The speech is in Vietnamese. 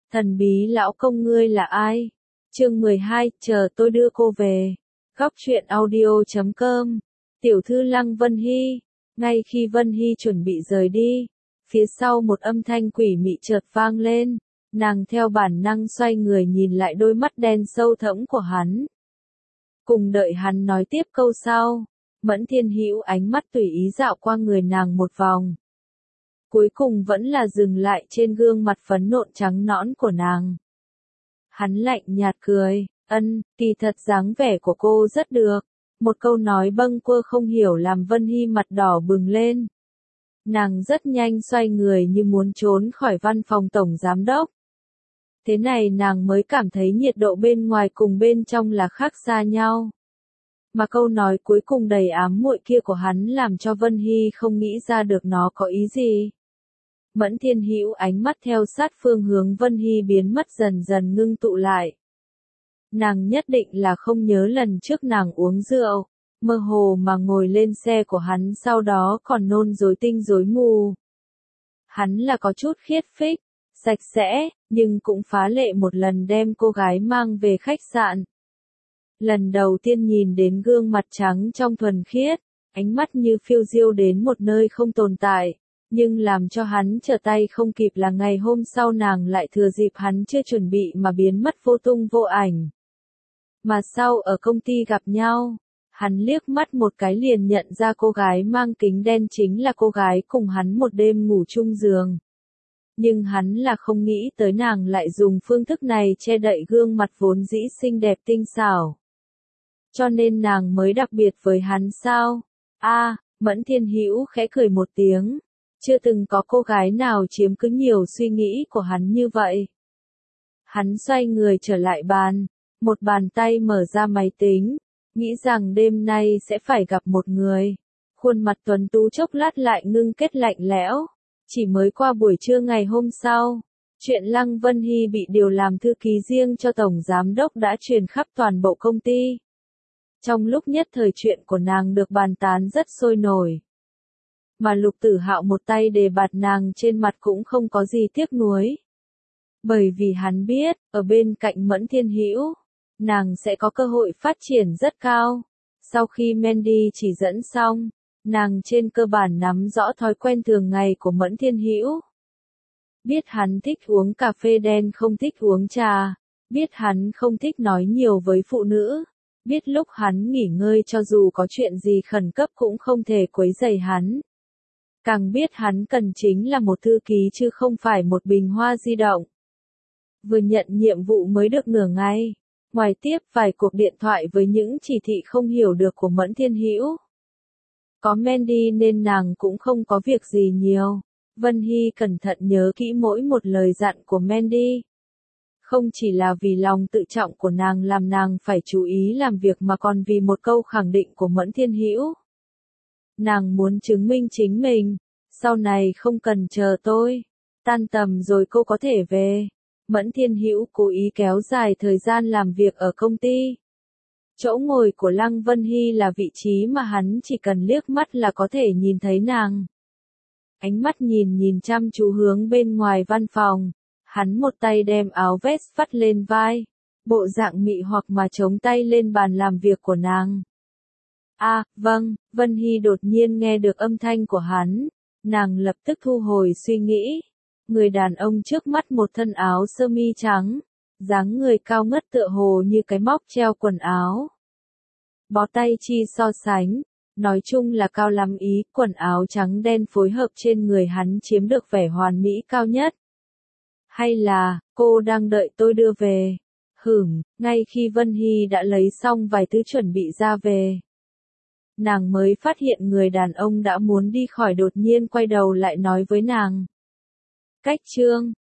Thần bí lão công ngươi là ai? Chương 12, chờ tôi đưa cô về. Góc truyện audio.com. Tiểu thư Lăng Vân Hy. Ngay khi Vân Hy chuẩn bị rời đi, phía sau một âm thanh quỷ mị chợt vang lên, nàng theo bản năng xoay người nhìn lại đôi mắt đen sâu thẫm của hắn. Cùng đợi hắn nói tiếp câu sau, Mẫn Thiên Hữu ánh mắt tùy ý dạo qua người nàng một vòng. Cuối cùng vẫn là dừng lại trên gương mặt phấn nộn trắng nõn của nàng. Hắn lạnh nhạt cười, kỳ thật dáng vẻ của cô rất được. Một câu nói bâng quơ không hiểu làm Vân Hy mặt đỏ bừng lên. Nàng rất nhanh xoay người như muốn trốn khỏi văn phòng tổng giám đốc. Thế này nàng mới cảm thấy nhiệt độ bên ngoài cùng bên trong là khác xa nhau. Mà câu nói cuối cùng đầy ám muội kia của hắn làm cho Vân Hy không nghĩ ra được nó có ý gì. Mẫn Thiên Hữu ánh mắt theo sát phương hướng Vân Hy biến mất dần dần ngưng tụ lại. Nàng nhất định là không nhớ lần trước nàng uống rượu, mơ hồ mà ngồi lên xe của hắn sau đó còn nôn rối tinh rối mù. Hắn là có chút khiết phích, sạch sẽ, nhưng cũng phá lệ một lần đem cô gái mang về khách sạn. Lần đầu tiên nhìn đến gương mặt trắng trong thuần khiết, ánh mắt như phiêu diêu đến một nơi không tồn tại. Nhưng làm cho hắn trở tay không kịp là ngày hôm sau nàng lại thừa dịp hắn chưa chuẩn bị mà biến mất vô tung vô ảnh. Mà sau ở công ty gặp nhau, hắn liếc mắt một cái liền nhận ra cô gái mang kính đen chính là cô gái cùng hắn một đêm ngủ chung giường. Nhưng hắn là không nghĩ tới nàng lại dùng phương thức này che đậy gương mặt vốn dĩ xinh đẹp tinh xảo. Cho nên nàng mới đặc biệt với hắn sao? Mẫn Thiên Hữu khẽ cười một tiếng. Chưa từng có cô gái nào chiếm cứ nhiều suy nghĩ của hắn như vậy. Hắn xoay người trở lại bàn, một bàn tay mở ra máy tính, nghĩ rằng đêm nay sẽ phải gặp một người. Khuôn mặt tuấn tú chốc lát lại ngưng kết lạnh lẽo. Chỉ mới qua buổi trưa ngày hôm sau, chuyện Lăng Vân Hy bị điều làm thư ký riêng cho Tổng Giám Đốc đã truyền khắp toàn bộ công ty. Trong lúc nhất thời chuyện của nàng được bàn tán rất sôi nổi. Mà Lục Tử Hạo một tay đề bạt nàng trên mặt cũng không có gì tiếc nuối. Bởi vì hắn biết, ở bên cạnh Mẫn Thiên Hữu, nàng sẽ có cơ hội phát triển rất cao. Sau khi Mandy chỉ dẫn xong, nàng trên cơ bản nắm rõ thói quen thường ngày của Mẫn Thiên Hữu. Biết hắn thích uống cà phê đen không thích uống trà, biết hắn không thích nói nhiều với phụ nữ, biết lúc hắn nghỉ ngơi cho dù có chuyện gì khẩn cấp cũng không thể quấy rầy hắn. Càng biết hắn cần chính là một thư ký chứ không phải một bình hoa di động. Vừa nhận nhiệm vụ mới được nửa ngày, ngoài tiếp vài cuộc điện thoại với những chỉ thị không hiểu được của Mẫn Thiên Hữu. Có Mandy nên nàng cũng không có việc gì nhiều. Vân Hy cẩn thận nhớ kỹ mỗi một lời dặn của Mandy. Không chỉ là vì lòng tự trọng của nàng làm nàng phải chú ý làm việc mà còn vì một câu khẳng định của Mẫn Thiên Hữu. Nàng muốn chứng minh chính mình, sau này không cần chờ tôi, tan tầm rồi cô có thể về. Mẫn Thiên Hữu cố ý kéo dài thời gian làm việc ở công ty. Chỗ ngồi của Lăng Vân Hy là vị trí mà hắn chỉ cần liếc mắt là có thể nhìn thấy nàng. Ánh mắt nhìn chăm chú hướng bên ngoài văn phòng, hắn một tay đem áo vest vắt lên vai, bộ dạng mị hoặc mà chống tay lên bàn làm việc của nàng. Vâng, Vân Hy đột nhiên nghe được âm thanh của hắn, nàng lập tức thu hồi suy nghĩ. Người đàn ông trước mắt một thân áo sơ mi trắng, dáng người cao ngất tựa hồ như cái móc treo quần áo. Bó tay chi so sánh, nói chung là cao lắm ý, quần áo trắng đen phối hợp trên người hắn chiếm được vẻ hoàn mỹ cao nhất. Hay là, cô đang đợi tôi đưa về? Ngay khi Vân Hy đã lấy xong vài thứ chuẩn bị ra về. Nàng mới phát hiện người đàn ông đã muốn đi khỏi đột nhiên quay đầu lại nói với nàng. Cách chương